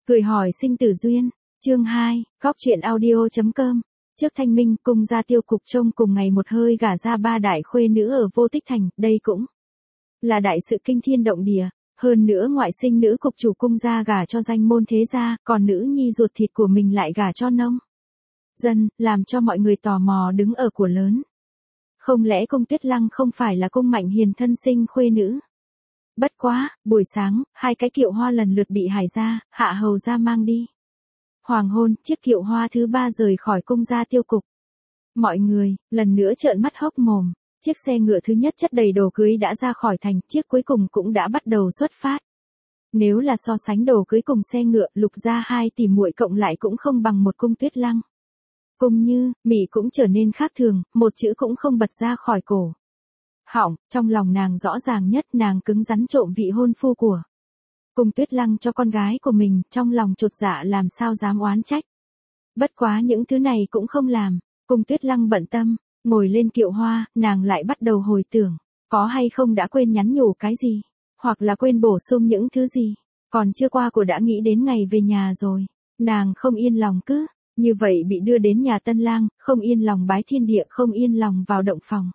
Cười hỏi sinh tử duyên, chương 2, góc truyện audio.com. Trước thanh minh, cung gia Tiêu Cục trông cùng ngày một hơi gả ra 3 đại khuê nữ ở Vô Tích Thành, đây cũng là đại sự kinh thiên động địa. Hơn nữa ngoại sinh nữ cục chủ cung gia gả cho danh môn thế gia, còn nữ nhi ruột thịt của mình lại gả cho nông dân, làm cho mọi người tò mò đứng ở của lớn. Không lẽ cung Tuyết Lăng không phải là cung Mạnh Hiền thân sinh khuê nữ? Bất quá, buổi sáng, 2 cái kiệu hoa lần lượt bị Hải gia, Hạ Hầu gia mang đi. Hoàng hôn, chiếc kiệu hoa thứ 3 rời khỏi cung gia Tiêu Cục. Mọi người, lần nữa trợn mắt hốc mồm. Chiếc xe ngựa thứ nhất chất đầy đồ cưới đã ra khỏi thành, chiếc cuối cùng cũng đã bắt đầu xuất phát. Nếu là so sánh đồ cưới cùng xe ngựa, Lục gia 2 tỷ muội cộng lại cũng không bằng một cung Tuyết Lăng. Cung Như, Mị cũng trở nên khác thường, một chữ cũng không bật ra khỏi cổ họng, trong lòng nàng rõ ràng nhất, nàng cứng rắn trộm vị hôn phu của cung Tuyết Lăng cho con gái của mình, trong lòng chột dạ làm sao dám oán trách. Bất quá những thứ này cũng không làm, cung Tuyết Lăng bận tâm, ngồi lên kiệu hoa, nàng lại bắt đầu hồi tưởng, có hay không đã quên nhắn nhủ cái gì, hoặc là quên bổ sung những thứ gì, còn chưa qua của đã nghĩ đến ngày về nhà rồi, nàng không yên lòng cứ như vậy bị đưa đến nhà tân lang, không yên lòng bái thiên địa, không yên lòng vào động phòng.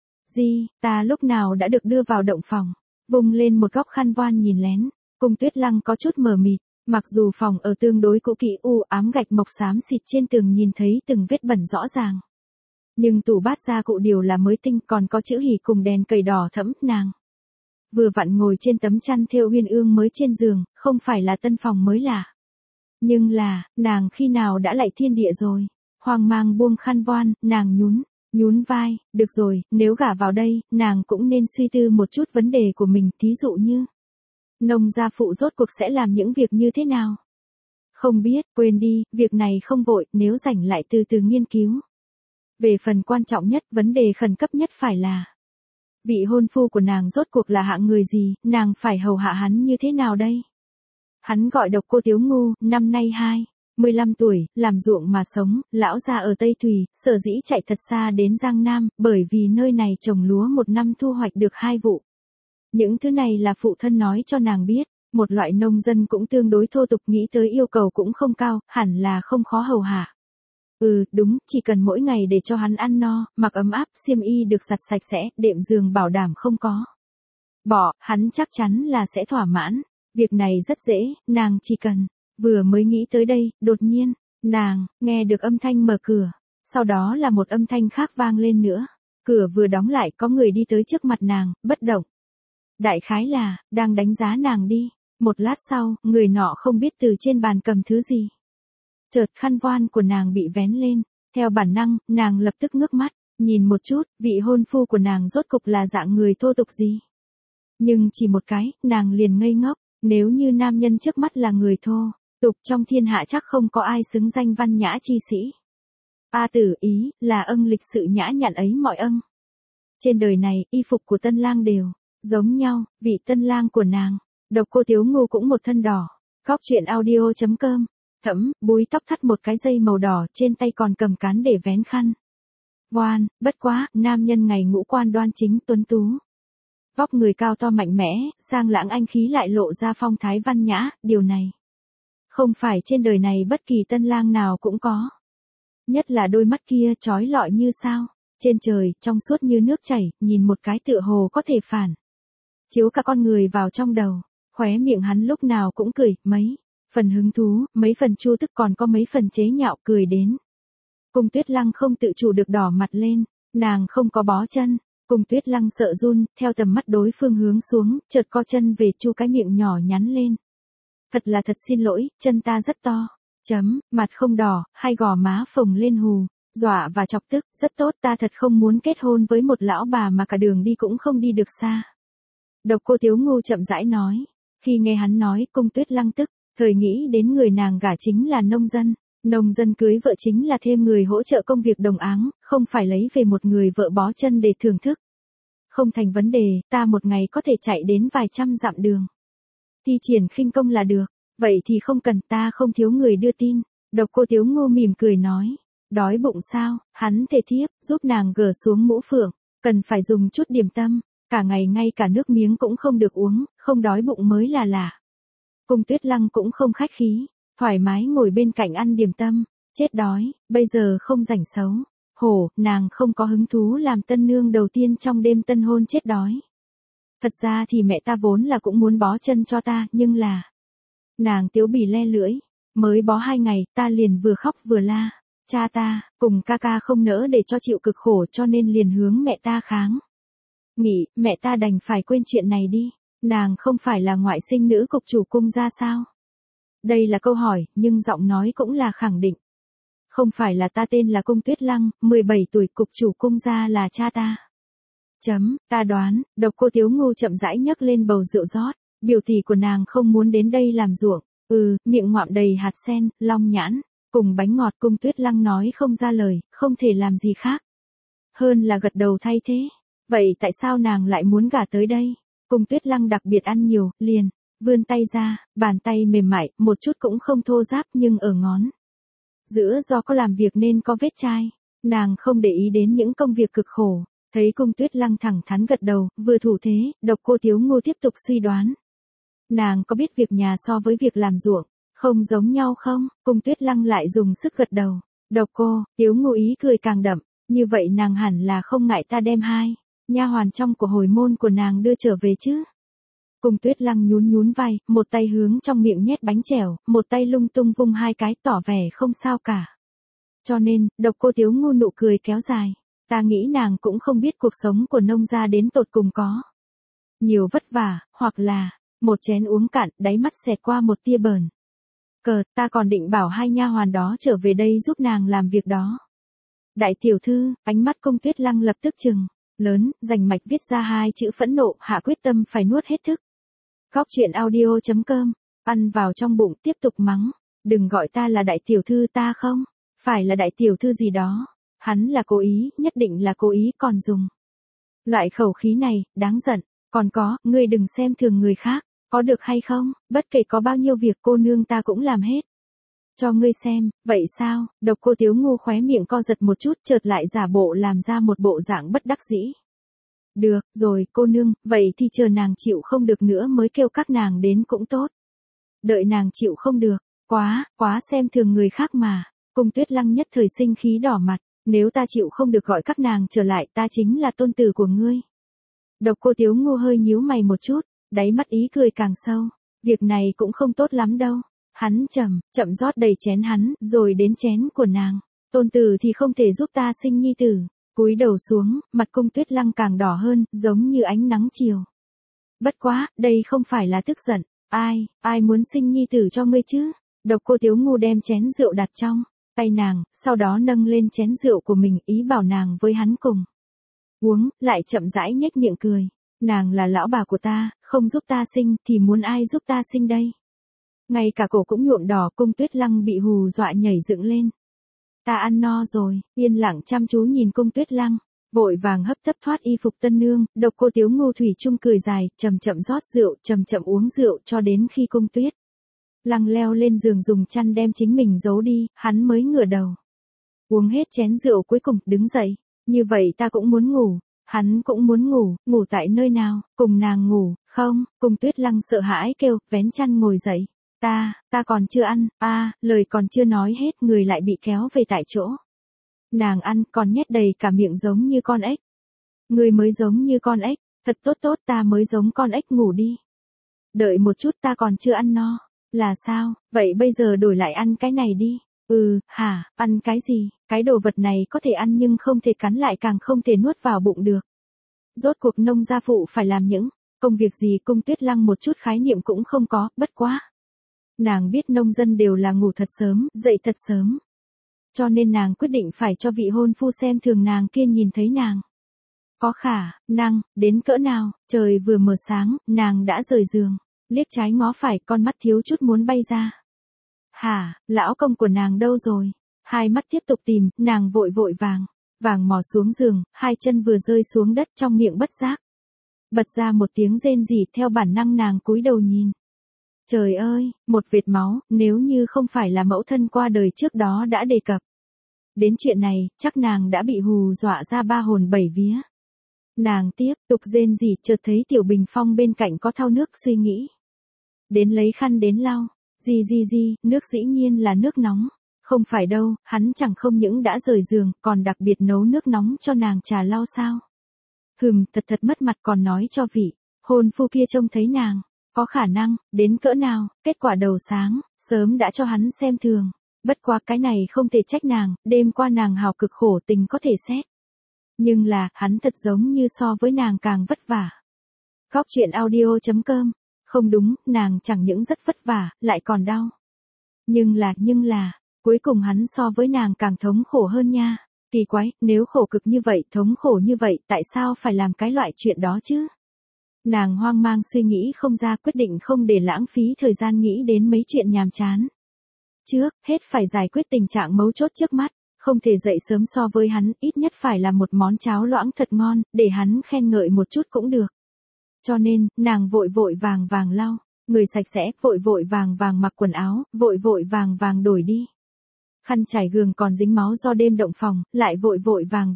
Ta lúc nào đã được đưa vào động phòng, vung lên một góc khăn voan nhìn lén, cung Tuyết Lăng có chút mờ mịt, mặc dù phòng ở tương đối cũ kỹ u ám, gạch mộc xám xịt trên tường nhìn thấy từng vết bẩn rõ ràng. Nhưng tủ bát gia cụ đều là mới tinh, còn có chữ hỉ cùng đèn cầy đỏ thẫm, nàng vừa vặn ngồi trên tấm chăn thêu uyên ương mới trên giường, không phải là tân phòng mới lạ. Nhưng là, nàng khi nào đã lạy thiên địa rồi? Hoang mang buông khăn voan, nàng nhún vai, được rồi, nếu gả vào đây, nàng cũng nên suy tư một chút vấn đề của mình, thí dụ như nông gia phụ rốt cuộc sẽ làm những việc như thế nào? Không biết, quên đi, việc này không vội, nếu rảnh lại từ từ nghiên cứu. Về phần quan trọng nhất, vấn đề khẩn cấp nhất phải là vị hôn phu của nàng rốt cuộc là hạng người gì, nàng phải hầu hạ hắn như thế nào đây? Hắn gọi Độc Cô Tiếu Ngu, năm nay 15 tuổi, làm ruộng mà sống, lão gia ở Tây Thùy, sở dĩ chạy thật xa đến Giang Nam, bởi vì nơi này trồng lúa một năm thu hoạch được 2 vụ. Những thứ này là phụ thân nói cho nàng biết, một loại nông dân cũng tương đối thô tục, nghĩ tới yêu cầu cũng không cao, hẳn là không khó hầu hạ. Đúng, chỉ cần mỗi ngày để cho hắn ăn no, mặc ấm áp, xiêm y được giặt sạch sẽ, đệm giường bảo đảm không có bỏ, hắn chắc chắn là sẽ thỏa mãn. Việc này rất dễ, nàng chỉ cần vừa mới nghĩ tới đây, đột nhiên, nàng nghe được âm thanh mở cửa, sau đó là một âm thanh khác vang lên nữa. Cửa vừa đóng lại, có người đi tới trước mặt nàng, bất động. Đại khái là đang đánh giá nàng đi. Một lát sau, người nọ không biết từ trên bàn cầm thứ gì. Chợt khăn voan của nàng bị vén lên, theo bản năng, nàng lập tức ngước mắt, nhìn một chút, vị hôn phu của nàng rốt cục là dạng người thô tục gì. Nhưng chỉ một cái, nàng liền ngây ngốc, nếu như nam nhân trước mắt là người thô tục, trong thiên hạ chắc không có ai xứng danh văn nhã chi sĩ. Tử ý, là lịch sự nhã nhặn ấy mọi trên đời này, y phục của tân lang đều giống nhau, vị tân lang của nàng, Độc Cô Tiếu Ngu cũng một thân đỏ. Góc truyện audio.com. Thẫm, búi tóc thắt một cái dây màu đỏ, trên tay còn cầm cán để vén khăn voan, bất quá, nam nhân ngày ngũ quan đoan chính tuấn tú. Vóc người cao to mạnh mẽ, sang lãng anh khí lại lộ ra phong thái văn nhã, điều này không phải trên đời này bất kỳ tân lang nào cũng có. Nhất là đôi mắt kia chói lọi như sao trên trời, trong suốt như nước chảy, nhìn một cái tựa hồ có thể phản chiếu cả con người vào trong đầu. Khóe miệng hắn lúc nào cũng cười, mấy phần hứng thú, mấy phần chua tức, còn có mấy phần chế nhạo, cười đến cung Tuyết Lăng không tự chủ được đỏ mặt lên. Nàng không có bó chân, cung Tuyết Lăng sợ run, theo tầm mắt đối phương hướng xuống, chợt co chân về, chu cái miệng nhỏ nhắn lên. Thật xin lỗi, chân ta rất to. Mặt không đỏ, hai gò má phồng lên hù dọa và chọc tức, rất tốt, ta thật không muốn kết hôn với một lão bà mà cả đường đi cũng không đi được xa. Độc Cô Tiếu Ngu chậm rãi nói. Khi nghe hắn nói, cung Tuyết Lăng tức thời nghĩ đến người nàng gả chính là nông dân. Nông dân cưới vợ chính là thêm người hỗ trợ công việc đồng áng, không phải lấy về một người vợ bó chân để thưởng thức. Không thành vấn đề, ta một ngày có thể chạy đến vài trăm dặm đường. Thi triển khinh công là được, vậy thì không cần, ta không thiếu người đưa tin. Độc Cô Tiếu Ngu mỉm cười nói. Đói bụng sao? Hắn thề thiếp, giúp nàng gỡ xuống mũ phượng, cần phải dùng chút điểm tâm, cả ngày ngay cả nước miếng cũng không được uống, không đói bụng mới là lạ. Cung Tuyết Lăng cũng không khách khí, thoải mái ngồi bên cạnh ăn điểm tâm, chết đói, bây giờ không rảnh xấu. Hổ, nàng không có hứng thú làm tân nương đầu tiên trong đêm tân hôn chết đói. Thật ra thì mẹ ta vốn là cũng muốn bó chân cho ta, nhưng là... Nàng tiếu bỉ le lưỡi, mới bó 2 ngày, ta liền vừa khóc vừa la. Cha ta, cùng ca ca không nỡ để cho chịu cực khổ cho nên liền hướng mẹ ta kháng. Nghĩ, mẹ ta đành phải quên chuyện này đi, nàng không phải là ngoại sinh nữ cục chủ cung gia sao? Đây là câu hỏi, nhưng giọng nói cũng là khẳng định. Không phải là ta tên là Cung Tuyết Lăng, 17 tuổi cục chủ cung gia là cha ta. Ta đoán, Độc Cô Tiếu Ngu chậm rãi nhấc lên bầu rượu rót, biểu tỷ của nàng không muốn đến đây làm ruộng, miệng ngoạm đầy hạt sen, long nhãn, cùng bánh ngọt. Cung Tuyết Lăng nói không ra lời, không thể làm gì khác. Hơn là gật đầu thay thế. Vậy tại sao nàng lại muốn gả tới đây? Cung Tuyết Lăng đặc biệt ăn nhiều, liền, vươn tay ra, bàn tay mềm mại, một chút cũng không thô ráp nhưng ở ngón giữa do có làm việc nên có vết chai. Nàng không để ý đến những công việc cực khổ. Thấy Cung Tuyết Lăng thẳng thắn gật đầu, vừa thủ thế, Độc Cô Tiếu Ngu tiếp tục suy đoán. Nàng có biết việc nhà so với việc làm ruộng, không giống nhau không? Cung Tuyết Lăng lại dùng sức gật đầu. Độc Cô, Tiếu Ngu ý cười càng đậm, như vậy nàng hẳn là không ngại ta đem 2 nha hoàn trong của hồi môn của nàng đưa trở về chứ? Cung Tuyết Lăng nhún nhún vai, một tay hướng trong miệng nhét bánh chèo, một tay lung tung vung 2 cái tỏ vẻ không sao cả. Cho nên, Độc Cô Tiếu Ngu nụ cười kéo dài. Ta nghĩ nàng cũng không biết cuộc sống của nông gia đến tột cùng có nhiều vất vả, hoặc là, một chén uống cạn, đáy mắt xẹt qua một tia bờn. Ta còn định bảo 2 nha hoàn đó trở về đây giúp nàng làm việc đó. Đại tiểu thư, ánh mắt Cung Tuyết Lăng lập tức trừng lớn, rành mạch viết ra 2 chữ phẫn nộ, hạ quyết tâm phải nuốt hết thức. Góc truyện audio.com, ăn vào trong bụng tiếp tục mắng, đừng gọi ta là đại tiểu thư, ta không phải là đại tiểu thư gì đó. Hắn là cố ý, nhất định là cố ý, còn dùng loại khẩu khí này, đáng giận. Còn có, ngươi đừng xem thường người khác, có được hay không? Bất kể có bao nhiêu việc cô nương ta cũng làm hết cho ngươi xem. Vậy sao? Độc Cô Tiếu Ngu khóe miệng co giật một chút, chợt lại giả bộ làm ra một bộ dạng bất đắc dĩ. Được rồi cô nương, vậy thì chờ nàng chịu không được nữa mới kêu các nàng đến cũng tốt. Đợi nàng chịu không được, quá xem thường người khác mà. Cung Tuyết Lăng nhất thời sinh khí đỏ mặt. Nếu ta chịu không được gọi các nàng trở lại, ta chính là tôn tử của ngươi. Độc Cô Tiếu Ngu hơi nhíu mày một chút, đáy mắt ý cười càng sâu. Việc này cũng không tốt lắm đâu. Hắn chậm rót đầy chén hắn, rồi đến chén của nàng. Tôn tử thì không thể giúp ta sinh nhi tử. Cúi đầu xuống, mặt Cung Tuyết Lăng càng đỏ hơn, giống như ánh nắng chiều. Bất quá, đây không phải là tức giận. Ai muốn sinh nhi tử cho ngươi chứ? Độc Cô Tiếu Ngu đem chén rượu đặt trong tay nàng, sau đó nâng lên chén rượu của mình, ý bảo nàng với hắn cùng uống, lại chậm rãi nhếch miệng cười. Nàng là lão bà của ta, không giúp ta sinh, thì muốn ai giúp ta sinh đây? Ngay cả cổ cũng nhuộm đỏ. Cung Tuyết Lăng bị hù dọa nhảy dựng lên. Ta ăn no rồi, yên lặng chăm chú nhìn Cung Tuyết Lăng, vội vàng hấp tấp thoát y phục tân nương. Độc Cô Tiếu Ngu thủy chung cười dài, chậm chậm rót rượu, chậm chậm uống rượu cho đến khi Cung Tuyết Lăng leo lên giường dùng chăn đem chính mình giấu đi, hắn mới ngửa đầu. Uống hết chén rượu cuối cùng, đứng dậy. Như vậy ta cũng muốn ngủ. Hắn cũng muốn ngủ tại nơi nào? Cùng nàng ngủ, không? Cung Tuyết Lăng sợ hãi kêu, vén chăn ngồi dậy. Ta còn chưa ăn, lời còn chưa nói hết, người lại bị kéo về tại chỗ. Nàng ăn, còn nhét đầy cả miệng giống như con ếch. Người mới giống như con ếch, thật tốt, ta mới giống con ếch, ngủ đi. Đợi một chút, ta còn chưa ăn no. Là sao? Vậy bây giờ đổi lại ăn cái này đi. Ăn cái gì? Cái đồ vật này có thể ăn nhưng không thể cắn lại, càng không thể nuốt vào bụng được. Rốt cuộc nông gia phụ phải làm những công việc gì? Cung Tuyết Lăng một chút khái niệm cũng không có, bất quá. Nàng biết nông dân đều là ngủ thật sớm, dậy thật sớm. Cho nên nàng quyết định phải cho vị hôn phu xem thường nàng kia nhìn thấy nàng có khả năng đến cỡ nào. Trời vừa mở sáng, nàng đã rời giường, liếc trái ngó phải, con mắt thiếu chút muốn bay ra. Lão công của nàng đâu rồi? Hai mắt tiếp tục tìm, nàng vội vàng mò xuống giường, 2 chân vừa rơi xuống đất, trong miệng bất giác bật ra một tiếng rên rỉ, theo bản năng nàng cúi đầu nhìn. Trời ơi, một vệt máu, nếu như không phải là mẫu thân qua đời trước đó đã đề cập đến chuyện này, chắc nàng đã bị hù dọa ra 3 hồn 7 vía. Nàng tiếp tục rên rỉ, chợt thấy Tiểu Bình Phong bên cạnh có thau nước, suy nghĩ đến lấy khăn đến lau. Nước dĩ nhiên là nước nóng. Không phải đâu, hắn chẳng không những đã rời giường, còn đặc biệt nấu nước nóng cho nàng trà lau sao. Thật mất mặt còn nói cho vị hôn phu kia trông thấy nàng. Có khả năng, đến cỡ nào, kết quả đầu sáng, sớm đã cho hắn xem thường. Bất quá cái này không thể trách nàng, đêm qua nàng hào cực khổ tình có thể xét. Nhưng là, hắn thật giống như so với nàng càng vất vả. Góc truyện audio.com. Không đúng, nàng chẳng những rất vất vả, lại còn đau. Nhưng là, cuối cùng hắn so với nàng càng thống khổ hơn nha. Kỳ quái, nếu khổ cực như vậy, thống khổ như vậy, tại sao phải làm cái loại chuyện đó chứ? Nàng hoang mang suy nghĩ không ra, quyết định không để lãng phí thời gian nghĩ đến mấy chuyện nhàm chán. Trước hết phải giải quyết tình trạng mấu chốt trước mắt, không thể dậy sớm so với hắn, ít nhất phải là một món cháo loãng thật ngon, để hắn khen ngợi một chút cũng được. Cho nên, nàng vội vàng lau, người sạch sẽ, vội vàng mặc quần áo, vội vàng đổi đi. Khăn trải gường còn dính máu do đêm động phòng, lại vội vàng.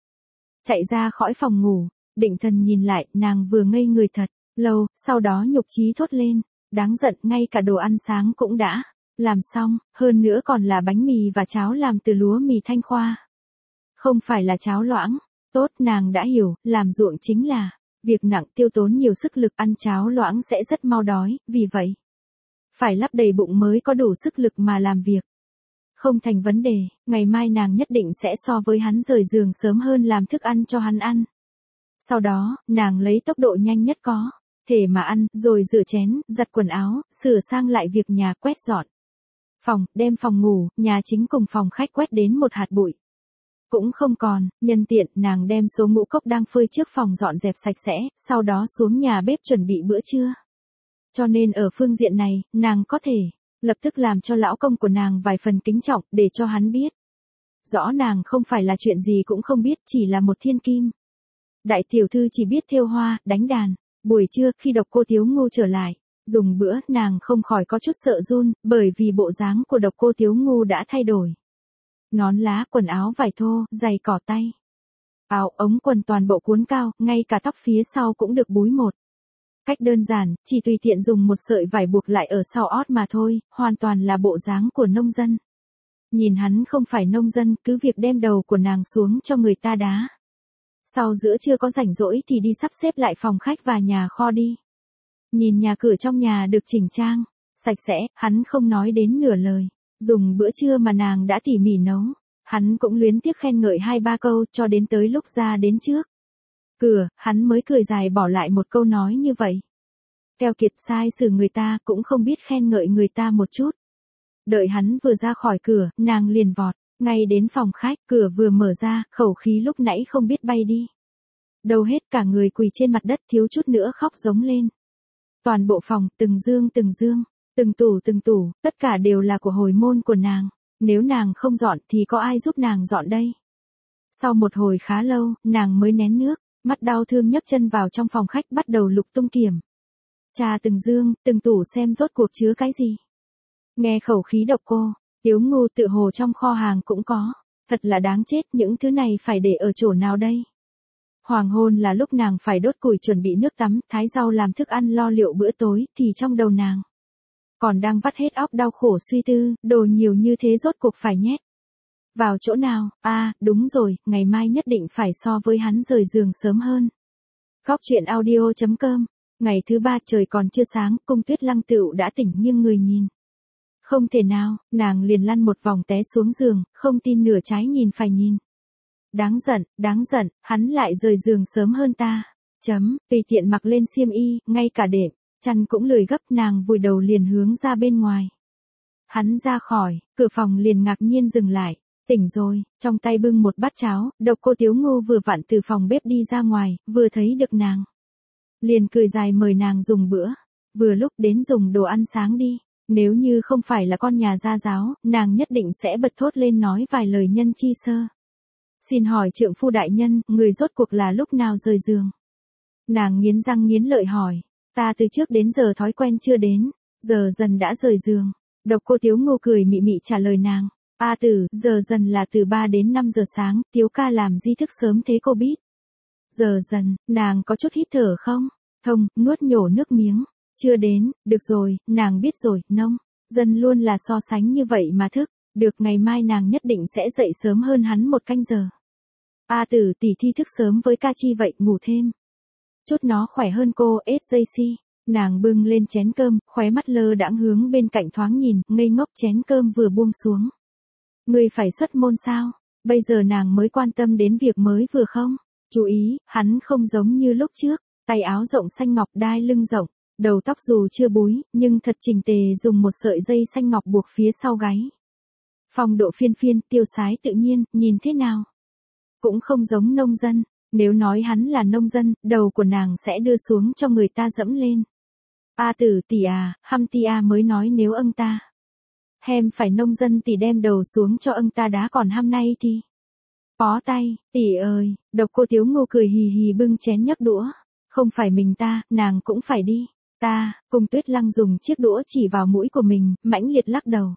Chạy ra khỏi phòng ngủ, định thần nhìn lại, nàng vừa ngây người thật lâu, sau đó nhục chí thốt lên, đáng giận, ngay cả đồ ăn sáng cũng đã làm xong, hơn nữa còn là bánh mì và cháo làm từ lúa mì Thanh Khoa. Không phải là cháo loãng. Tốt, nàng đã hiểu, làm ruộng chính là việc nặng, tiêu tốn nhiều sức lực, ăn cháo loãng sẽ rất mau đói, vì vậy phải lấp đầy bụng mới có đủ sức lực mà làm việc. Không thành vấn đề, ngày mai nàng nhất định sẽ so với hắn rời giường sớm hơn làm thức ăn cho hắn ăn. Sau đó, nàng lấy tốc độ nhanh nhất có thể mà ăn, rồi rửa chén, giặt quần áo, sửa sang lại việc nhà, quét dọn phòng, đem phòng ngủ, nhà chính cùng phòng khách quét đến một hạt bụi cũng không còn. Nhân tiện, nàng đem số ngũ cốc đang phơi trước phòng dọn dẹp sạch sẽ, sau đó xuống nhà bếp chuẩn bị bữa trưa. Cho nên ở phương diện này, nàng có thể lập tức làm cho lão công của nàng vài phần kính trọng, để cho hắn biết rõ nàng không phải là chuyện gì cũng không biết, chỉ là một thiên kim đại tiểu thư chỉ biết thêu hoa, đánh đàn. Buổi trưa, khi Độc Cô Tiếu Ngu trở lại dùng bữa, nàng không khỏi có chút sợ run, bởi vì bộ dáng của Độc Cô Tiếu Ngu đã thay đổi. Nón lá, quần áo vải thô, giày cỏ tay, áo ống quần toàn bộ cuốn cao, ngay cả tóc phía sau cũng được búi một cách đơn giản, chỉ tùy tiện dùng một sợi vải buộc lại ở sau ót mà thôi, hoàn toàn là bộ dáng của nông dân. Nhìn hắn không phải nông dân, cứ việc đem đầu của nàng xuống cho người ta đá. Sau giữa trưa có rảnh rỗi thì đi sắp xếp lại phòng khách và nhà kho đi. Nhìn nhà cửa trong nhà được chỉnh trang, sạch sẽ, hắn không nói đến nửa lời. Dùng bữa trưa mà nàng đã tỉ mỉ nấu, hắn cũng luyến tiếc khen ngợi 2-3 câu, cho đến tới lúc ra đến trước cửa, hắn mới cười dài bỏ lại một câu nói như vậy. Keo kiệt, sai xử người ta, cũng không biết khen ngợi người ta một chút. Đợi hắn vừa ra khỏi cửa, nàng liền vọt ngay đến phòng khách, cửa vừa mở ra, khẩu khí lúc nãy không biết bay đi đâu hết, cả người quỳ trên mặt đất, thiếu chút nữa khóc giống lên. Toàn bộ phòng, từng dương, từng tủ, tất cả đều là của hồi môn của nàng. Nếu nàng không dọn thì có ai giúp nàng dọn đây? Sau một hồi khá lâu, nàng mới nén nước, mắt đau thương nhấc chân vào trong phòng khách, bắt đầu lục tung kiểm tra từng dương, từng tủ xem rốt cuộc chứa cái gì. Nghe khẩu khí Độc Cô Tiếu Ngu tự hồ trong kho hàng cũng có. Thật là đáng chết, những thứ này phải để ở chỗ nào đây? Hoàng hôn là lúc nàng phải đốt củi chuẩn bị nước tắm, thái rau làm thức ăn, lo liệu bữa tối, thì trong đầu nàng còn đang vắt hết óc đau khổ suy tư, đồ nhiều như thế rốt cuộc phải nhét vào chỗ nào? Đúng rồi, ngày mai nhất định phải so với hắn rời giường sớm hơn. Góc truyện audio.com. Ngày thứ 3, trời còn chưa sáng, Cung Tuyết Lăng tựu đã tỉnh, nhưng người nhìn không thể nào, nàng liền lăn một vòng té xuống giường, không tin nửa trái nhìn phải nhìn. Đáng giận, hắn lại rời giường sớm hơn ta. Tùy tiện mặc lên xiêm y, ngay cả đệm chăn cũng lười gấp, nàng vùi đầu liền hướng ra bên ngoài. Hắn ra khỏi cửa phòng liền ngạc nhiên dừng lại. Tỉnh rồi, trong tay bưng một bát cháo, Độc Cô Tiếu Ngu vừa vặn từ phòng bếp đi ra ngoài, vừa thấy được nàng liền cười dài mời nàng dùng bữa. Vừa lúc đến dùng đồ ăn sáng đi. Nếu như không phải là con nhà gia giáo, nàng nhất định sẽ bật thốt lên nói vài lời nhân chi sơ. Xin hỏi trượng phu đại nhân, người rốt cuộc là lúc nào rời giường? Nàng nghiến răng nghiến lợi hỏi. Ta từ trước đến giờ thói quen chưa đến, giờ dần đã rời giường. Độc Cô Tiếu Ngu cười mị mị trả lời nàng. Giờ dần là từ 3 đến 5 giờ sáng, Tiếu ca làm gì thức sớm thế cô biết? Giờ dần, nàng có chút hít thở không? Thông, nuốt nhổ nước miếng. Chưa đến, được rồi, nàng biết rồi, nông. Dân luôn là so sánh như vậy mà thức, được ngày mai nàng nhất định sẽ dậy sớm hơn hắn 1 canh giờ. A Tử tỷ thi thức sớm với ca chi vậy, ngủ thêm. Chút nó khỏe hơn cô, SJC. Nàng bưng lên chén cơm, khóe mắt lơ đãng hướng bên cạnh thoáng nhìn, ngây ngốc chén cơm vừa buông xuống. Người phải xuất môn sao? Bây giờ nàng mới quan tâm đến việc mới vừa không? Chú ý, hắn không giống như lúc trước, tay áo rộng xanh ngọc đai lưng rộng, đầu tóc dù chưa búi, nhưng thật chỉnh tề dùng một sợi dây xanh ngọc buộc phía sau gáy. Phong độ phiên phiên, tiêu sái tự nhiên, nhìn thế nào? Cũng không giống nông dân, nếu nói hắn là nông dân, đầu của nàng sẽ đưa xuống cho người ta dẫm lên. A Tử tỷ à, Hamtia mới nói nếu âng ta. Hem phải nông dân tỷ đem đầu xuống cho âng ta đá còn ham nay thì. Bó tay, tỷ ơi, Độc Cô Tiếu Ngô cười hì hì bưng chén nhấc đũa. Không phải mình ta, nàng cũng phải đi. Ta, Cung Tuyết Lăng dùng chiếc đũa chỉ vào mũi của mình, mãnh liệt lắc đầu.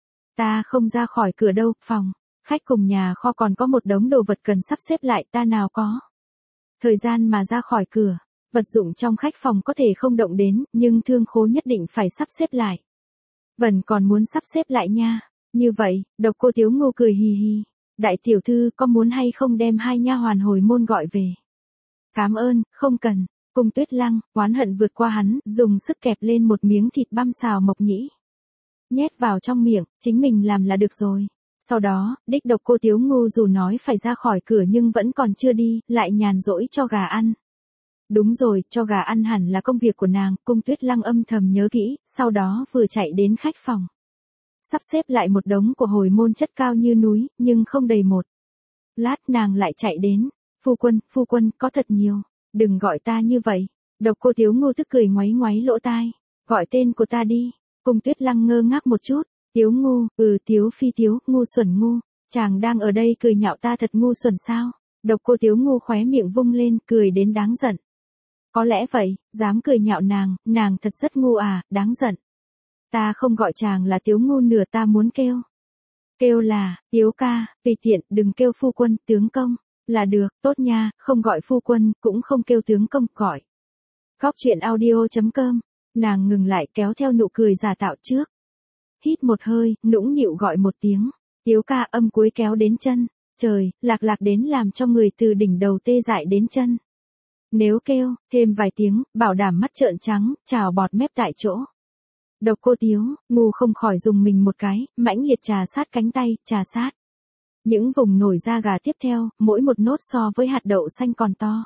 Ta không ra khỏi cửa đâu, phòng. Khách cùng nhà kho còn có một đống đồ vật cần sắp xếp lại, ta nào có. Thời gian mà ra khỏi cửa, vật dụng trong khách phòng có thể không động đến, nhưng thương khố nhất định phải sắp xếp lại. Vẫn còn muốn sắp xếp lại nha. Như vậy, Độc Cô Tiếu Ngô cười hì hì. Đại tiểu thư có muốn hay không đem 2 nha hoàn hồi môn gọi về? Cảm ơn, không cần. Cung Tuyết Lăng, oán hận vượt qua hắn, dùng sức kẹp lên một miếng thịt băm xào mộc nhĩ. Nhét vào trong miệng, chính mình làm là được rồi. Sau đó, đích Độc Cô Tiếu Ngô dù nói phải ra khỏi cửa nhưng vẫn còn chưa đi, lại nhàn rỗi cho gà ăn. Đúng rồi, cho gà ăn hẳn là công việc của nàng, Cung Tuyết Lăng âm thầm nhớ kỹ, sau đó vừa chạy đến khách phòng. Sắp xếp lại một đống của hồi môn chất cao như núi, nhưng không đầy một. Lát nàng lại chạy đến, phu quân, có thật nhiều, đừng gọi ta như vậy. Độc Cô Tiếu Ngô tức cười ngoáy ngoáy lỗ tai, gọi tên của ta đi. Cung Tuyết Lăng ngơ ngác một chút, Tiếu Ngu, Tiếu Phi Tiếu, ngu xuẩn ngu, chàng đang ở đây cười nhạo ta thật ngu xuẩn sao? Độc Cô Tiếu Ngu khóe miệng vung lên, cười đến đáng giận. Có lẽ vậy, dám cười nhạo nàng thật rất ngu à, đáng giận. Ta không gọi chàng là Tiếu Ngu nửa, ta muốn kêu. Kêu là, Tiếu ca, tùy tiện, đừng kêu phu quân, tướng công, là được, tốt nha, không gọi phu quân, cũng không kêu tướng công, gọi. Góc truyện audio.com, nàng ngừng lại kéo theo nụ cười giả tạo trước. Hít một hơi, nũng nịu gọi một tiếng, Tiếu ca âm cuối kéo đến chân, trời, lạc đến làm cho người từ đỉnh đầu tê dại đến chân. Nếu kêu, thêm vài tiếng, bảo đảm mắt trợn trắng, trào bọt mép tại chỗ. Độc Cô Tiếu, Ngu không khỏi dùng mình một cái, mãnh liệt trà sát cánh tay, trà sát. Những vùng nổi da gà tiếp theo, mỗi một nốt so với hạt đậu xanh còn to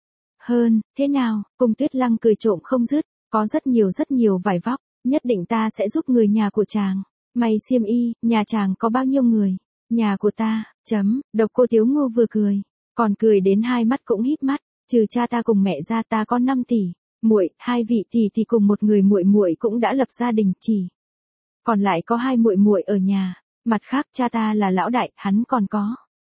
hơn, thế nào? Cung Tuyết Lăng cười trộm không dứt, có rất nhiều vải vóc, nhất định ta sẽ giúp người nhà của chàng. May xiêm y, nhà chàng có bao nhiêu người? Nhà của ta, Độc Cô Tiếu Ngô vừa cười, còn cười đến hai mắt cũng híp mắt, trừ cha ta cùng mẹ ra ta có 5 tỷ. Muội, 2 vị tỷ thì cùng một người muội cũng đã lập gia đình, chỉ còn lại có 2 muội ở nhà, mặt khác cha ta là lão đại, hắn còn có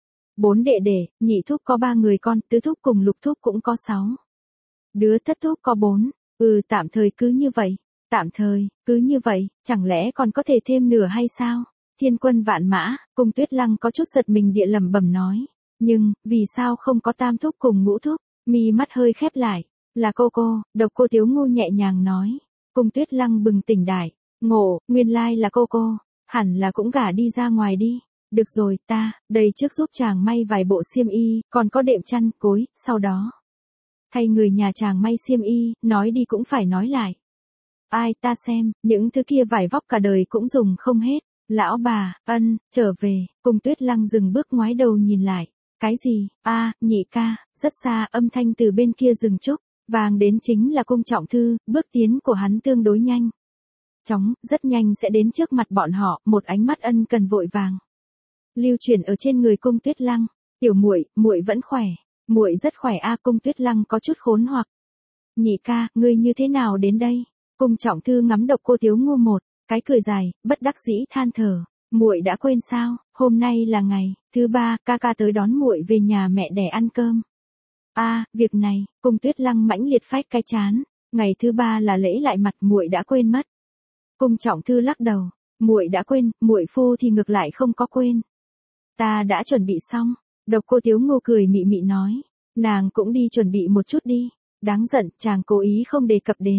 4 đệ đệ, nhị thúc có 3 người con, tứ thúc cùng lục thúc cũng có 6 đứa, thất thúc có 4. Tạm thời cứ như vậy. Tạm thời, cứ như vậy, chẳng lẽ còn có thể thêm nửa hay sao? Thiên quân vạn mã, Cung Tuyết Lăng có chút giật mình địa lẩm bẩm nói. Nhưng, vì sao không có tam thúc cùng ngũ thúc? Mi mắt hơi khép lại. Là cô, Độc Cô Tiếu Ngu nhẹ nhàng nói. Cung Tuyết Lăng bừng tỉnh đại. Ngộ, nguyên lai là cô. Hẳn là cũng gả đi ra ngoài đi. Được rồi, ta, đây trước giúp chàng may vài bộ xiêm y, còn có đệm chăn, gối, sau đó. Thay người nhà chàng may xiêm y, nói đi cũng phải nói lại. Ai ta xem, những thứ kia vải vóc cả đời cũng dùng không hết. Lão bà, trở về, Cung Tuyết Lăng dừng bước ngoái đầu nhìn lại. Cái gì? Nhị ca, rất xa, âm thanh từ bên kia rừng trúc, vang đến chính là Cung Trọng Thư, bước tiến của hắn tương đối nhanh. Chóng, rất nhanh sẽ đến trước mặt bọn họ, một ánh mắt ân cần vội vàng lưu chuyển ở trên người Cung Tuyết Lăng. Tiểu muội vẫn khỏe. Muội rất khỏe Cung Tuyết Lăng có chút khốn hoặc. Nhị ca, ngươi như thế nào đến đây? Cung Trọng Thư ngắm Độc Cô Tiếu Ngu một cái cười dài, bất đắc dĩ than thở. Muội đã quên sao? Hôm nay là ngày thứ 3, ca tới đón muội về nhà mẹ đẻ ăn cơm. Việc này, Cung Tuyết Lăng mãnh liệt phách cái chán. Ngày thứ 3 là lễ lại mặt, muội đã quên mất. Cung Trọng Thư lắc đầu. Muội đã quên, muội phu thì ngược lại không có quên. Ta đã chuẩn bị xong. Độc Cô Tiếu Ngô cười mị mị nói. Nàng cũng đi chuẩn bị một chút đi. Đáng giận, chàng cố ý không đề cập đến.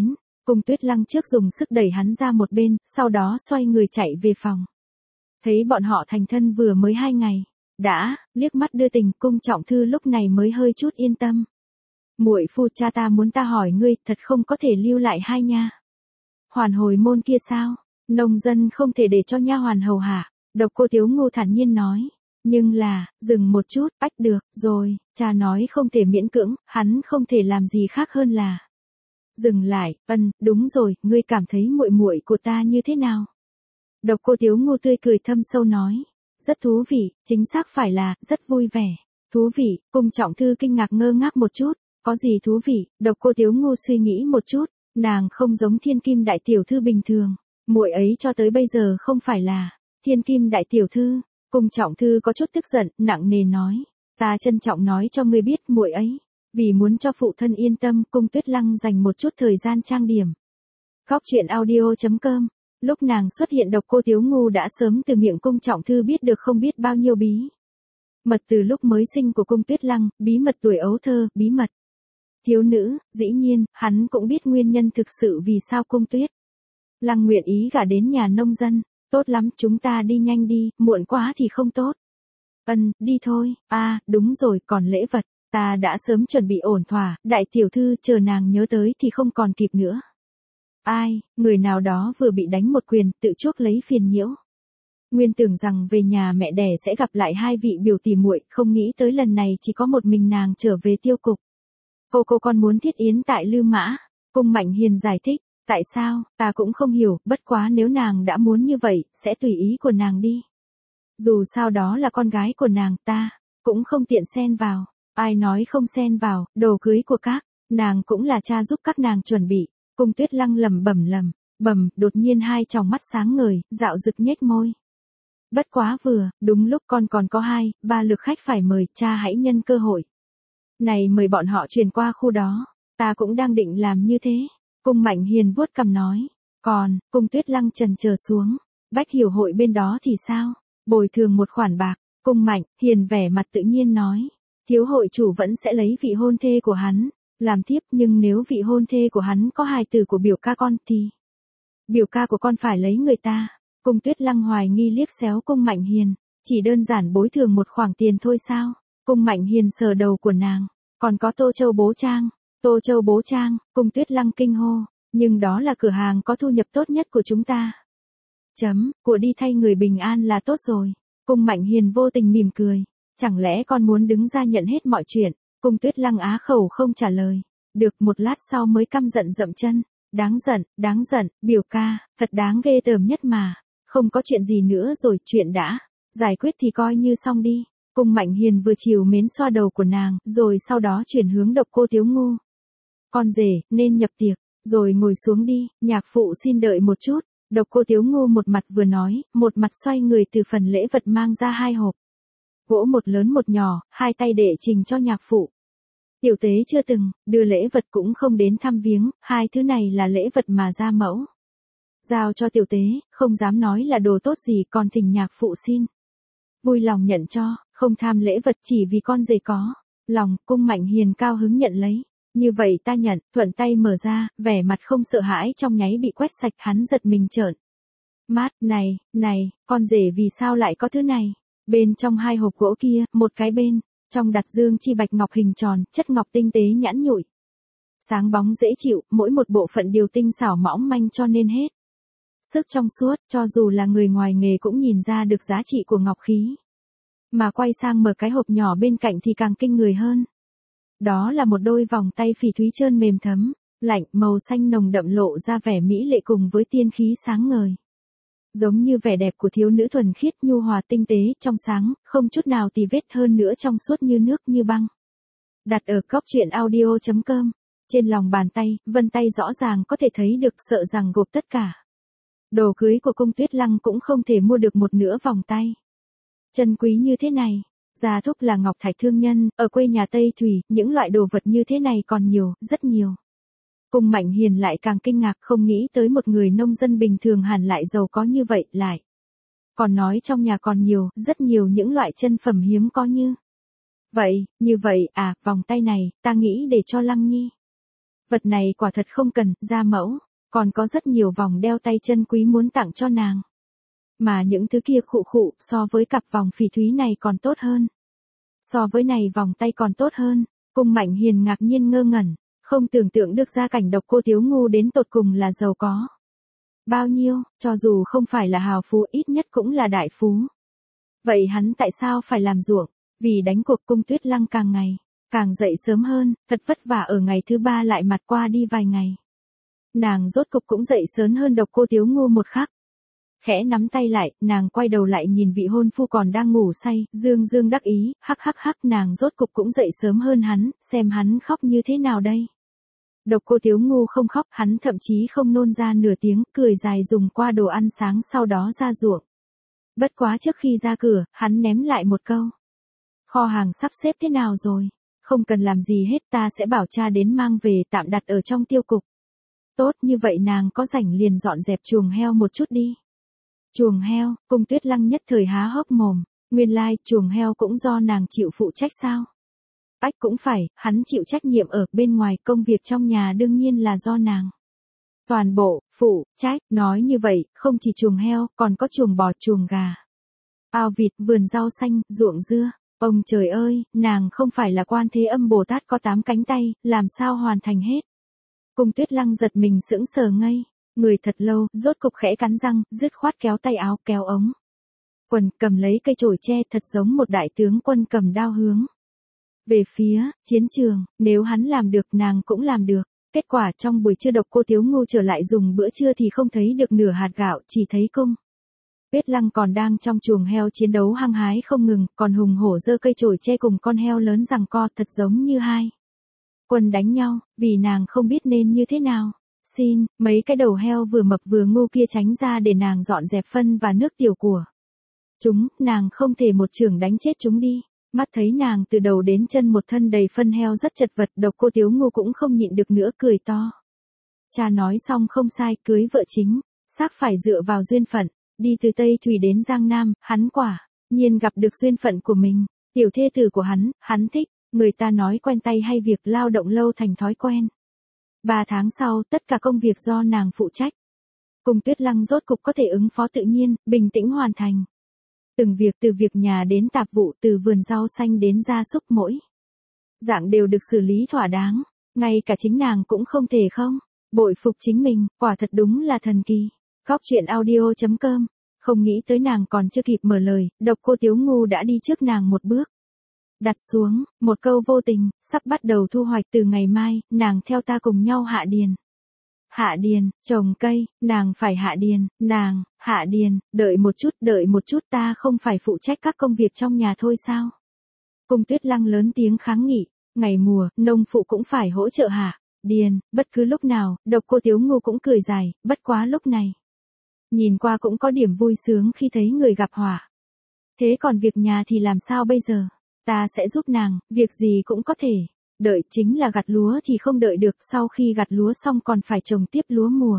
Cung Tuyết Lăng trước dùng sức đẩy hắn ra một bên, sau đó xoay người chạy về phòng. Thấy bọn họ thành thân vừa mới 2 ngày, đã liếc mắt đưa tình, Cung Trọng Thư lúc này mới hơi chút yên tâm. Muội phu, cha ta muốn ta hỏi ngươi, thật không có thể lưu lại hai nha. Hoàn hồi môn kia sao? Nông dân không thể để cho nha hoàn hầu hạ. Độc Cô Tiếu Ngu thản nhiên nói. Nhưng là, dừng một chút, ách được, rồi, cha nói không thể miễn cưỡng, hắn không thể làm gì khác hơn là. Dừng lại, đúng rồi, ngươi cảm thấy muội muội của ta như thế nào? Độc Cô Tiếu Ngu tươi cười thâm sâu nói. Rất thú vị, chính xác phải là, rất vui vẻ. Thú vị, Cung Trọng Thư kinh ngạc ngơ ngác một chút. Có gì thú vị? Độc Cô Tiếu Ngu suy nghĩ một chút, nàng không giống Thiên Kim đại tiểu thư bình thường, muội ấy cho tới bây giờ không phải là Thiên Kim đại tiểu thư. Cung Trọng Thư có chút tức giận, nặng nề nói, ta trân trọng nói cho ngươi biết, muội ấy, vì muốn cho phụ thân yên tâm, Cung Tuyết Lăng dành một chút thời gian trang điểm. Góc truyện audio.com. Lúc nàng xuất hiện, Độc Cô Tiếu Ngu đã sớm từ miệng Cung Trọng Thư biết được không biết bao nhiêu bí mật từ lúc mới sinh của Cung Tuyết Lăng, bí mật tuổi ấu thơ, bí mật thiếu nữ. Dĩ nhiên, hắn cũng biết nguyên nhân thực sự vì sao Cung Tuyết Lăng nguyện ý gả đến nhà nông dân. Tốt lắm, chúng ta đi nhanh đi, muộn quá thì không tốt. Đi thôi. Đúng rồi, còn lễ vật, ta đã sớm chuẩn bị ổn thỏa, đại tiểu thư, chờ nàng nhớ tới thì không còn kịp nữa. Ai, người nào đó vừa bị đánh một quyền, tự chuốc lấy phiền nhiễu. Nguyên tưởng rằng về nhà mẹ đẻ sẽ gặp lại hai vị biểu tỷ muội, không nghĩ tới lần này chỉ có một mình nàng trở về tiêu cục. Cô còn muốn thiết yến tại Lư Mã. Cung Mạnh Hiền giải thích, tại sao, ta cũng không hiểu, bất quá nếu nàng đã muốn như vậy, sẽ tùy ý của nàng đi. Dù sao đó là con gái của nàng, ta cũng không tiện xen vào. Ai nói không xen vào, đồ cưới của các nàng cũng là cha giúp các nàng chuẩn bị. Cung Tuyết Lăng lẩm bẩm, đột nhiên hai tròng mắt sáng ngời, dạo dực nhếch môi. Bất quá vừa, đúng lúc con còn có 2-3 lượt khách phải mời, cha hãy nhân cơ hội này mời bọn họ chuyển qua khu đó. Ta cũng đang định làm như thế. Cung Mạnh Hiền vuốt cằm nói. Còn, Cung Tuyết Lăng chần chờ xuống. Bách Hiểu hội bên đó thì sao? Bồi thường một khoản bạc. Cung Mạnh Hiền vẻ mặt tự nhiên nói. Thiếu hội chủ vẫn sẽ lấy vị hôn thê của hắn làm tiếp, nhưng nếu vị hôn thê của hắn có hài tử của biểu ca con thì biểu ca của con phải lấy người ta. Cung Tuyết Lăng hoài nghi liếc xéo Cung Mạnh Hiền. Chỉ đơn giản bồi thường một khoản tiền thôi sao? Cung Mạnh Hiền sờ đầu của nàng. Còn có Tô Châu Bố Trang. Tô Châu Bố Trang, Cung Tuyết Lăng kinh hô. Nhưng đó là cửa hàng có thu nhập tốt nhất của chúng ta. Của đi thay người bình an là tốt rồi. Cung Mạnh Hiền vô tình mỉm cười. Chẳng lẽ con muốn đứng ra nhận hết mọi chuyện? Cung Tuyết Lăng á khẩu không trả lời. Được, một lát sau mới căm giận dậm chân. Đáng giận, biểu ca, thật đáng ghê tởm nhất mà. Không có chuyện gì nữa rồi, chuyện đã giải quyết thì coi như xong đi. Cung Mạnh Hiền vừa chiều mến xoa đầu của nàng, rồi sau đó chuyển hướng Độc Cô Tiếu Ngu. Con rể, nên nhập tiệc, rồi ngồi xuống đi, nhạc phụ xin đợi một chút. Độc Cô Tiếu Ngu một mặt vừa nói, một mặt xoay người từ phần lễ vật mang ra 2 hộp gỗ, một lớn một nhỏ, 2 tay để trình cho nhạc phụ. Tiểu tế chưa từng đưa lễ vật, cũng không đến thăm viếng, 2 thứ này là lễ vật mà gia mẫu giao cho tiểu tế, không dám nói là đồ tốt gì, còn thỉnh nhạc phụ xin vui lòng nhận cho, không tham lễ vật, chỉ vì con rể có lòng. Cung Mạnh Hiền cao hứng nhận lấy. Như vậy ta nhận, thuận tay mở ra, vẻ mặt không sợ hãi trong nháy bị quét sạch, hắn giật mình trợn mắt. Này, con rể vì sao lại có thứ này? Bên trong 2 hộp gỗ kia, một cái bên trong đặt dương chi bạch ngọc hình tròn, chất ngọc tinh tế nhẵn nhụi, sáng bóng dễ chịu, mỗi một bộ phận đều tinh xảo mỏng manh cho nên hết sức trong suốt, cho dù là người ngoài nghề cũng nhìn ra được giá trị của ngọc khí. Mà quay sang mở cái hộp nhỏ bên cạnh thì càng kinh người hơn. Đó là một đôi vòng tay phỉ thúy trơn mềm thấm, lạnh, màu xanh nồng đậm, lộ ra vẻ mỹ lệ cùng với tiên khí sáng ngời. Giống như vẻ đẹp của thiếu nữ thuần khiết, nhu hòa tinh tế, trong sáng, không chút nào tì vết, hơn nữa trong suốt như nước như băng. Đặt ở góc truyện audio.com. Trên lòng bàn tay, vân tay rõ ràng có thể thấy được, sợ rằng gộp tất cả đồ cưới của Cung Tuyết Lăng cũng không thể mua được một nửa vòng tay chân quý như thế này. Gia thúc là ngọc thạch thương nhân, ở quê nhà Tây Thủy, những loại đồ vật như thế này còn nhiều, rất nhiều. Cung Mạnh Hiền lại càng kinh ngạc, không nghĩ tới một người nông dân bình thường hẳn lại giàu có như vậy, lại còn nói trong nhà còn nhiều, rất nhiều những loại chân phẩm hiếm có như vậy. Vòng tay này, ta nghĩ để cho Lăng Nhi. Vật này quả thật không cần, gia mẫu còn có rất nhiều vòng đeo tay chân quý muốn tặng cho nàng. Mà những thứ kia khụ khụ so với cặp vòng phỉ thúy này còn tốt hơn. So với này vòng tay còn tốt hơn, Cung Mạnh Hiền ngạc nhiên ngơ ngẩn, không tưởng tượng được gia cảnh Độc Cô Tiếu Ngu đến tột cùng là giàu có. Bao nhiêu, cho dù không phải là hào phú ít nhất cũng là đại phú. Vậy hắn tại sao phải làm ruộng? Vì đánh cuộc Cung Tuyết Lăng càng ngày, càng dậy sớm hơn, thật vất vả ở ngày thứ 3 lại mặt qua đi vài ngày. Nàng rốt cục cũng dậy sớm hơn Độc Cô Tiếu Ngu một khắc. Khẽ nắm tay lại, nàng quay đầu lại nhìn vị hôn phu còn đang ngủ say, dương dương đắc ý, hắc hắc hắc, nàng rốt cục cũng dậy sớm hơn hắn, xem hắn khóc như thế nào đây. Độc Cô Tiếu Ngu không khóc, hắn thậm chí không nôn ra nửa tiếng, cười dài dùng qua đồ ăn sáng sau đó ra ruộng. Bất quá trước khi ra cửa, hắn ném lại một câu. Kho hàng sắp xếp thế nào rồi? Không cần làm gì hết, ta sẽ bảo cha đến mang về tạm đặt ở trong tiêu cục. Tốt, như vậy nàng có rảnh liền dọn dẹp chuồng heo một chút đi. Chuồng heo, Cung Tuyết Lăng nhất thời há hốc mồm, nguyên lai chuồng heo cũng do nàng chịu phụ trách sao? Ách cũng phải, hắn chịu trách nhiệm ở bên ngoài, công việc trong nhà đương nhiên là do nàng. Toàn bộ, phụ trách, nói như vậy, không chỉ chuồng heo, còn có chuồng bò, chuồng gà. Ao vịt, vườn rau xanh, ruộng dưa. Ông trời ơi, nàng không phải là Quan Thế Âm Bồ Tát có 8 cánh tay, làm sao hoàn thành hết? Cung Tuyết Lăng giật mình sững sờ ngây, người thật lâu, rốt cục khẽ cắn răng, dứt khoát kéo tay áo, kéo ống quần, cầm lấy cây chổi tre, thật giống một đại tướng quân cầm đao hướng về phía chiến trường. Nếu hắn làm được, nàng cũng làm được. Kết quả trong buổi trưa Độc Cô Tiếu Ngu trở lại dùng bữa trưa thì không thấy được nửa hạt gạo, chỉ thấy Cung Tuyết Lăng còn đang trong chuồng heo chiến đấu hăng hái không ngừng, còn hùng hổ giơ cây chổi tre cùng con heo lớn giằng co, thật giống như hai quân đánh nhau, vì nàng không biết nên như thế nào. Xin, mấy cái đầu heo vừa mập vừa ngu kia tránh ra để nàng dọn dẹp phân và nước tiểu của chúng, nàng không thể một chưởng đánh chết chúng đi. Mắt thấy nàng từ đầu đến chân một thân đầy phân heo rất chật vật, Độc Cô Tiếu Ngu cũng không nhịn được nữa, cười to. Cha nói xong không sai, cưới vợ chính, xác phải dựa vào duyên phận, đi từ Tây Thủy đến Giang Nam, hắn quả nhiên gặp được duyên phận của mình, tiểu thê tử của hắn thích, người ta nói quen tay hay việc lao động lâu thành thói quen. 3 tháng sau, tất cả công việc do nàng phụ trách. Cung Tuyết Lăng rốt cục có thể ứng phó tự nhiên, bình tĩnh hoàn thành. Từng việc, từ việc nhà đến tạp vụ, từ vườn rau xanh đến gia súc, mỗi dạng đều được xử lý thỏa đáng, ngay cả chính nàng cũng không thể không bội phục chính mình, quả thật đúng là thần kỳ. Góc truyện audio.com, không nghĩ tới nàng còn chưa kịp mở lời, Độc Cô Tiếu Ngu đã đi trước nàng một bước. Đặt xuống, một câu vô tình, sắp bắt đầu thu hoạch từ ngày mai, nàng theo ta cùng nhau hạ điền. Hạ điền, trồng cây, nàng phải hạ điền, hạ điền, đợi một chút, ta không phải phụ trách các công việc trong nhà thôi sao? Cung Tuyết Lăng lớn tiếng kháng nghị, ngày mùa, nông phụ cũng phải hỗ trợ hạ điền, bất cứ lúc nào. Độc Cô Tiếu Ngu cũng cười dài, bất quá lúc này nhìn qua cũng có điểm vui sướng khi thấy người gặp họa. Thế còn việc nhà thì làm sao bây giờ? Ta sẽ giúp nàng, việc gì cũng có thể. Đợi chính là gặt lúa thì không đợi được, sau khi gặt lúa xong còn phải trồng tiếp lúa mùa.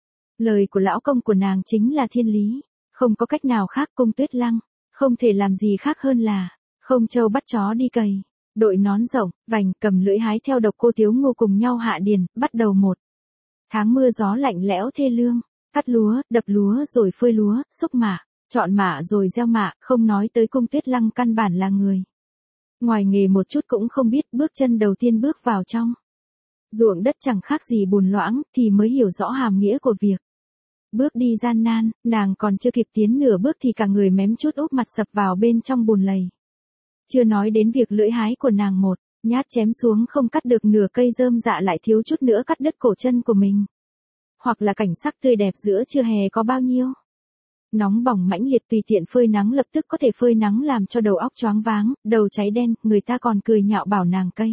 Lời của lão công của nàng chính là thiên lý, không có cách nào khác. Cung Tuyết Lăng không thể làm gì khác hơn là không trâu bắt chó đi cày, đội nón rộng, vành, cầm lưỡi hái theo Độc Cô Tiếu Ngu cùng nhau hạ điền, bắt đầu một tháng mưa gió lạnh lẽo thê lương, cắt lúa, đập lúa rồi phơi lúa, xúc mạ, chọn mạ rồi gieo mạ, không nói tới Cung Tuyết Lăng căn bản là người ngoài nghề một chút cũng không biết, bước chân đầu tiên bước vào trong ruộng đất chẳng khác gì bùn loãng, thì mới hiểu rõ hàm nghĩa của việc bước đi gian nan. Nàng còn chưa kịp tiến nửa bước thì cả người mém chút úp mặt sập vào bên trong bùn lầy. Chưa nói đến việc lưỡi hái của nàng một nhát chém xuống không cắt được nửa cây rơm dạ, lại thiếu chút nữa cắt đứt cổ chân của mình. Hoặc là cảnh sắc tươi đẹp giữa trưa hè có bao nhiêu nóng bỏng mãnh liệt, tùy tiện phơi nắng lập tức có thể phơi nắng làm cho đầu óc choáng váng, đầu cháy đen, người ta còn cười nhạo bảo nàng cấy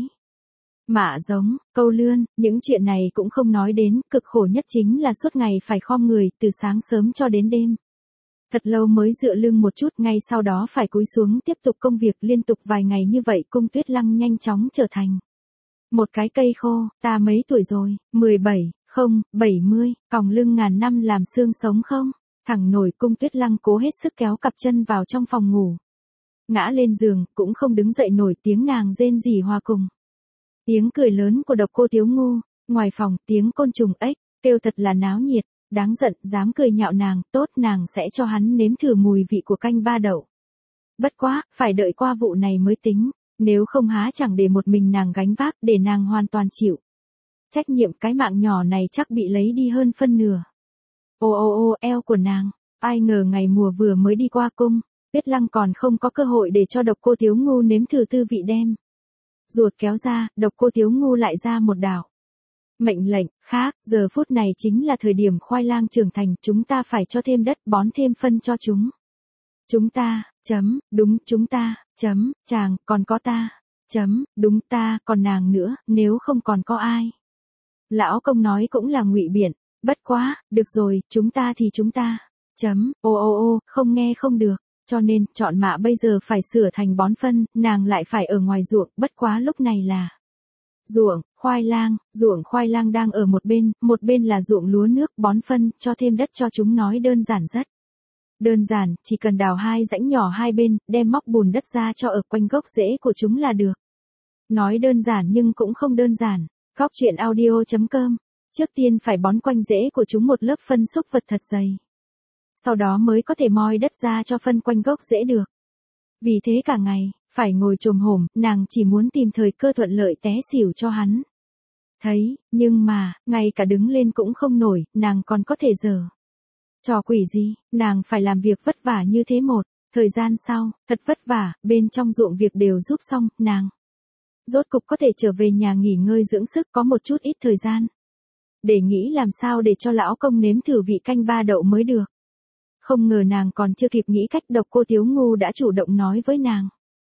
mạ giống, câu lươn, những chuyện này cũng không nói đến, cực khổ nhất chính là suốt ngày phải khom người, từ sáng sớm cho đến đêm. Thật lâu mới dựa lưng một chút, ngay sau đó phải cúi xuống tiếp tục công việc liên tục vài ngày như vậy. Cung Tuyết Lăng nhanh chóng trở thành một cái cây khô. Ta mấy tuổi rồi? 17, không, 70, còng lưng ngàn năm làm xương sống không? Thẳng nổi. Cung Tuyết Lăng cố hết sức kéo cặp chân vào trong phòng ngủ. Ngã lên giường, cũng không đứng dậy nổi, tiếng nàng rên rỉ hòa cùng tiếng cười lớn của Độc Cô Tiếu Ngu. Ngoài phòng, tiếng côn trùng ếch kêu thật là náo nhiệt, đáng giận, dám cười nhạo nàng, tốt nàng sẽ cho hắn nếm thử mùi vị của canh ba đậu. Bất quá, phải đợi qua vụ này mới tính, nếu không há chẳng để một mình nàng gánh vác, để nàng hoàn toàn chịu. Trách nhiệm cái mạng nhỏ này chắc bị lấy đi hơn phân nửa. Ô ô ô, eo của nàng, ai ngờ ngày mùa vừa mới đi qua cung, Tuyết Lăng còn không có cơ hội để cho Độc Cô Thiếu Ngu nếm thử tư vị đem. Ruột kéo ra, Độc Cô Thiếu Ngu lại ra một đạo mệnh lệnh khác, giờ phút này chính là thời điểm khoai lang trưởng thành, chúng ta phải cho thêm đất, bón thêm phân cho chúng. Chúng ta, đúng, chúng ta, chàng, còn có ta, đúng ta, còn nàng nữa, nếu không còn có ai. Lão công nói cũng là ngụy biện, bất quá, được rồi, chúng ta thì chúng ta, ô ô ô, không nghe không được, cho nên, chọn mạ bây giờ phải sửa thành bón phân, nàng lại phải ở ngoài ruộng, bất quá lúc này là ruộng khoai lang đang ở một bên là ruộng lúa nước, bón phân, cho thêm đất cho chúng nói đơn giản rất. Đơn giản, chỉ cần đào 2 rãnh nhỏ hai bên, đem móc bùn đất ra cho ở quanh gốc rễ của chúng là được. Nói đơn giản nhưng cũng không đơn giản. Góc truyện audio.com. Trước tiên phải bón quanh rễ của chúng một lớp phân xúc vật thật dày. Sau đó mới có thể moi đất ra cho phân quanh gốc rễ được. Vì thế cả ngày, phải ngồi chồm hổm, nàng chỉ muốn tìm thời cơ thuận lợi té xỉu cho hắn. Thấy, nhưng mà, ngay cả đứng lên cũng không nổi, nàng còn có thể giở trò quỷ gì, nàng phải làm việc vất vả như thế một thời gian sau, thật vất vả, bên trong ruộng việc đều giúp xong, nàng rốt cục có thể trở về nhà nghỉ ngơi dưỡng sức, có một chút ít thời gian để nghĩ làm sao để cho lão công nếm thử vị canh ba đậu mới được. Không ngờ nàng còn chưa kịp nghĩ cách, Độc Cô Thiếu Ngu đã chủ động nói với nàng.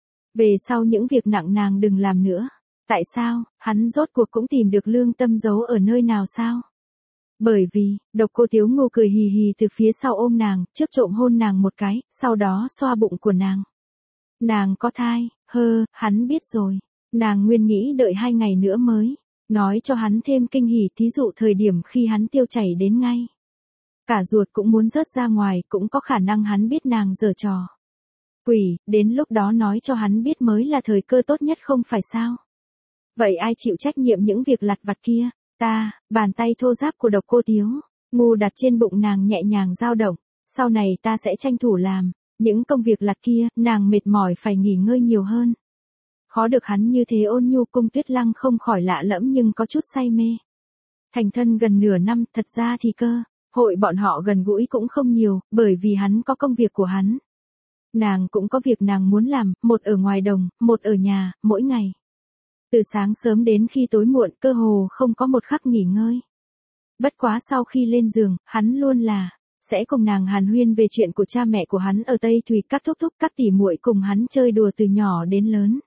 Về sau những việc nặng nàng đừng làm nữa. Tại sao, hắn rốt cuộc cũng tìm được lương tâm giấu ở nơi nào sao? Bởi vì, Độc Cô Thiếu Ngu cười hì hì từ phía sau ôm nàng, trước trộm hôn nàng một cái, sau đó xoa bụng của nàng. Nàng có thai, hắn biết rồi. Nàng nguyên nghĩ đợi 2 ngày nữa mới nói cho hắn thêm kinh hỉ, thí dụ thời điểm khi hắn tiêu chảy đến ngay. Cả ruột cũng muốn rớt ra ngoài, cũng có khả năng hắn biết nàng giở trò quỷ, đến lúc đó nói cho hắn biết mới là thời cơ tốt nhất không phải sao? Vậy ai chịu trách nhiệm những việc lặt vặt kia? Ta, bàn tay thô ráp của Độc Cô Thiếu Ngu đặt trên bụng nàng nhẹ nhàng dao động, sau này ta sẽ tranh thủ làm những công việc lặt kia, nàng mệt mỏi phải nghỉ ngơi nhiều hơn. Khó được hắn như thế ôn nhu, Cung Tuyết Lăng không khỏi lạ lẫm nhưng có chút say mê. Thành thân gần nửa năm, thật ra thì hội bọn họ gần gũi cũng không nhiều, bởi vì hắn có công việc của hắn. Nàng cũng có việc nàng muốn làm, một ở ngoài đồng, một ở nhà, mỗi ngày. Từ sáng sớm đến khi tối muộn, cơ hồ không có một khắc nghỉ ngơi. Bất quá sau khi lên giường, hắn luôn là sẽ cùng nàng hàn huyên về chuyện của cha mẹ của hắn ở Tây Thùy, các thúc thúc các tỷ muội cùng hắn chơi đùa từ nhỏ đến lớn.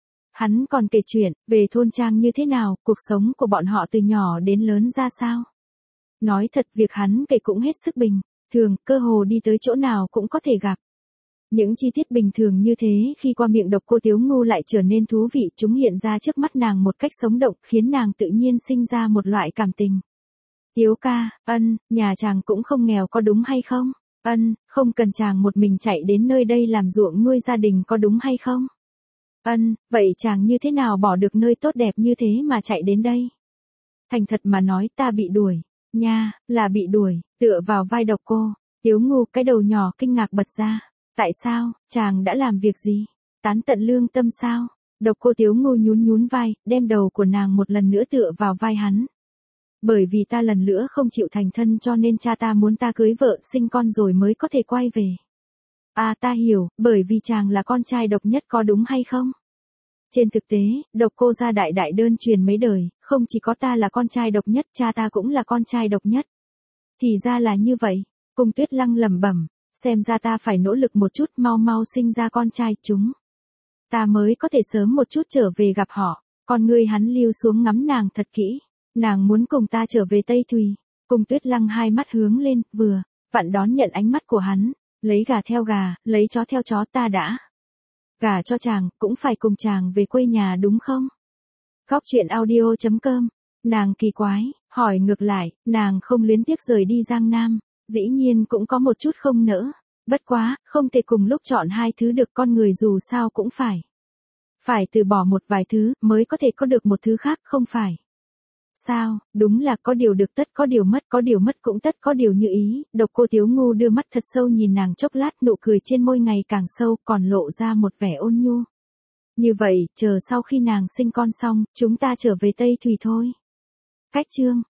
Hắn còn kể chuyện về thôn trang như thế nào, cuộc sống của bọn họ từ nhỏ đến lớn ra sao. Nói thật, việc hắn kể cũng hết sức bình thường, cơ hồ đi tới chỗ nào cũng có thể gặp. Những chi tiết bình thường như thế khi qua miệng Độc Cô Thiếu Ngu lại trở nên thú vị, chúng hiện ra trước mắt nàng một cách sống động, khiến nàng tự nhiên sinh ra một loại cảm tình. Thiếu ca, nhà chàng cũng không nghèo có đúng hay không? Không cần chàng một mình chạy đến nơi đây làm ruộng nuôi gia đình có đúng hay không? Vậy chàng như thế nào bỏ được nơi tốt đẹp như thế mà chạy đến đây? Thành thật mà nói, ta bị đuổi. Nha, là bị đuổi, tựa vào vai Độc Cô Thiếu Ngu, cái đầu nhỏ kinh ngạc bật ra. Tại sao, chàng đã làm việc gì? Tán tận lương tâm sao? Độc Cô Thiếu Ngu nhún vai, đem đầu của nàng một lần nữa tựa vào vai hắn. Bởi vì ta lần nữa không chịu thành thân cho nên cha ta muốn ta cưới vợ sinh con rồi mới có thể quay về. À, ta hiểu, bởi vì chàng là con trai độc nhất có đúng hay không? Trên thực tế, Độc Cô gia đại đơn truyền mấy đời, không chỉ có ta là con trai độc nhất, cha ta cũng là con trai độc nhất. Thì ra là như vậy, Cung Tuyết Lăng lẩm bẩm, xem ra ta phải nỗ lực một chút, mau sinh ra con trai chúng. Ta mới có thể sớm một chút trở về gặp họ. Con ngươi hắn lưu xuống ngắm nàng thật kỹ. Nàng muốn cùng ta trở về Tây Thùy. Cung Tuyết Lăng hai mắt hướng lên, vừa vặn đón nhận ánh mắt của hắn. Lấy gà theo gà, lấy chó theo chó, ta đã gả cho chàng, cũng phải cùng chàng về quê nhà đúng không? Góc truyện audio.com. Nàng kỳ quái, hỏi ngược lại, nàng không luyến tiếc rời đi Giang Nam, dĩ nhiên cũng có một chút không nỡ. Bất quá, không thể cùng lúc chọn hai thứ được, con người dù sao cũng phải từ bỏ một vài thứ, mới có thể có được một thứ khác, không phải. Sao, đúng là có điều được tất có điều mất, có điều mất cũng tất có điều như ý, Độc Cô Thiếu Ngu đưa mắt thật sâu nhìn nàng chốc lát, nụ cười trên môi ngày càng sâu, còn lộ ra một vẻ ôn nhu. Như vậy, chờ sau khi nàng sinh con xong, chúng ta trở về Tây Thủy thôi. Cách chương